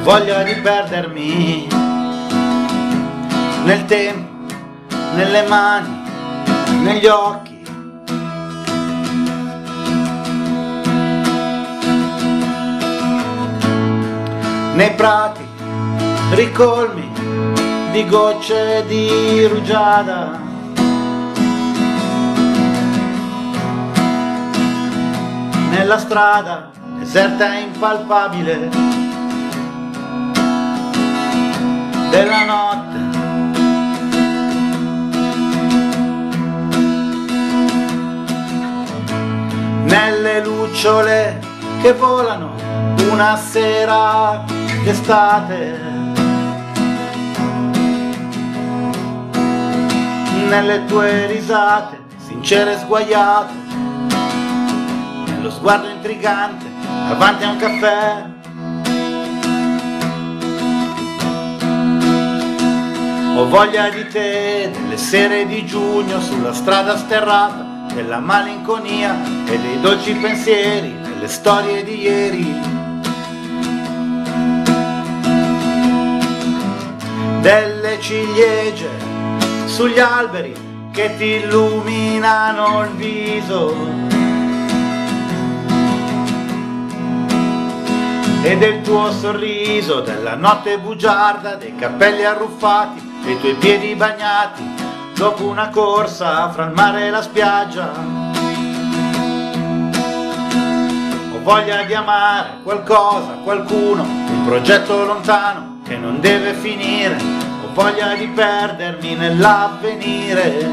voglia di perdermi nel tempo, nelle mani, negli occhi. Nei prati, ricolmi di gocce di rugiada. Nella strada, deserta e impalpabile della notte. Nelle lucciole che volano una sera d'estate. Nelle tue risate, sincere e sguaiate, nello sguardo intrigante davanti a un caffè. Ho voglia di te, delle sere di giugno sulla strada sterrata della malinconia e dei dolci pensieri, delle storie di ieri. Delle ciliegie sugli alberi che ti illuminano il viso e del tuo sorriso, della notte bugiarda, dei capelli arruffati, dei tuoi piedi bagnati dopo una corsa fra il mare e la spiaggia. Ho voglia di amare qualcosa, qualcuno, un progetto lontano che non deve finire. Ho voglia di perdermi nell'avvenire.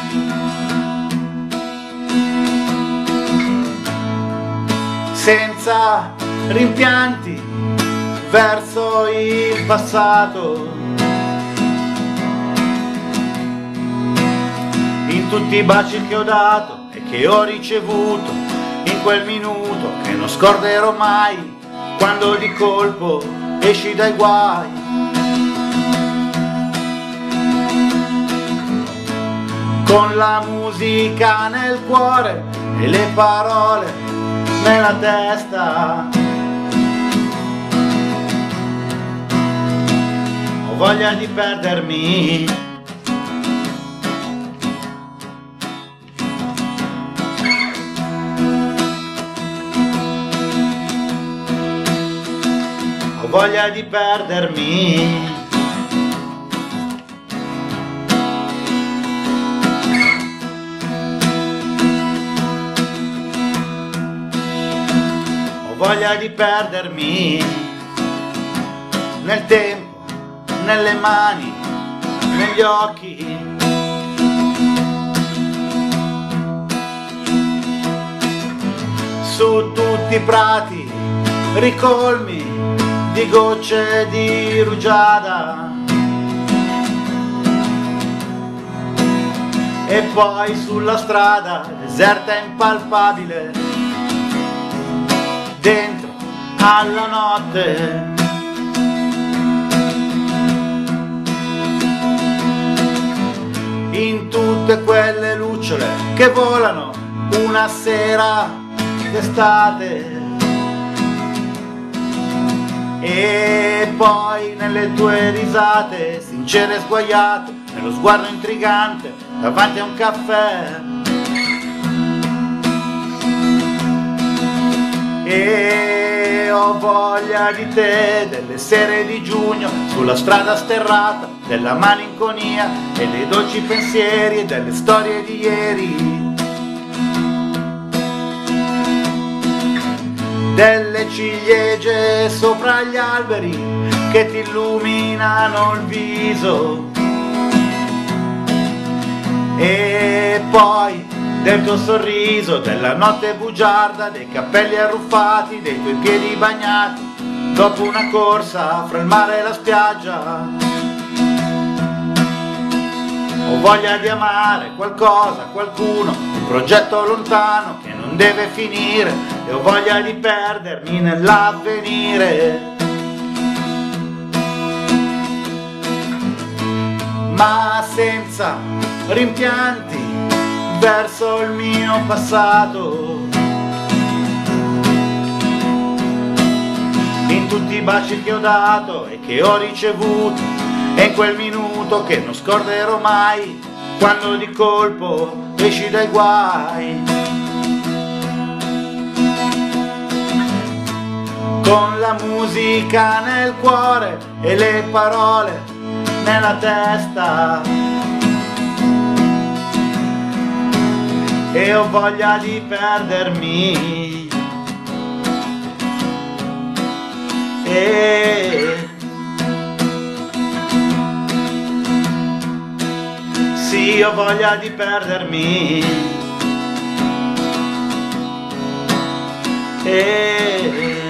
Senza rimpianti verso il passato, in tutti i baci che ho dato e che ho ricevuto, in quel minuto che non scorderò mai, quando di colpo esci dai guai. Con la musica nel cuore e le parole nella testa. Ho voglia di perdermi. Ho voglia di perdermi. Ho voglia di perdermi nel tempo, nelle mani, negli occhi. Su tutti i prati, ricolmi di gocce di rugiada. E poi sulla strada, deserta e impalpabile, dentro alla notte. In tutte quelle lucciole che volano una sera d'estate. E poi nelle tue risate, sincere e sguaiate, nello sguardo intrigante davanti a un caffè. E ho voglia di te, delle sere di giugno sulla strada sterrata della malinconia e dei dolci pensieri e delle storie di ieri. Delle ciliegie sopra gli alberi che ti illuminano il viso. E poi del tuo sorriso, della notte bugiarda, dei capelli arruffati, dei tuoi piedi bagnati dopo una corsa fra il mare e la spiaggia. Ho voglia di amare qualcosa, qualcuno, un progetto lontano che non deve finire, e ho voglia di perdermi nell'avvenire. Ma senza rimpianti verso il mio passato, in in tutti i baci che ho dato e che ho ricevuto, e in quel minuto che non scorderò mai, quando di colpo esci dai guai. Con la musica nel cuore e le parole nella testa, e ho voglia di perdermi. Sì, ho voglia di perdermi.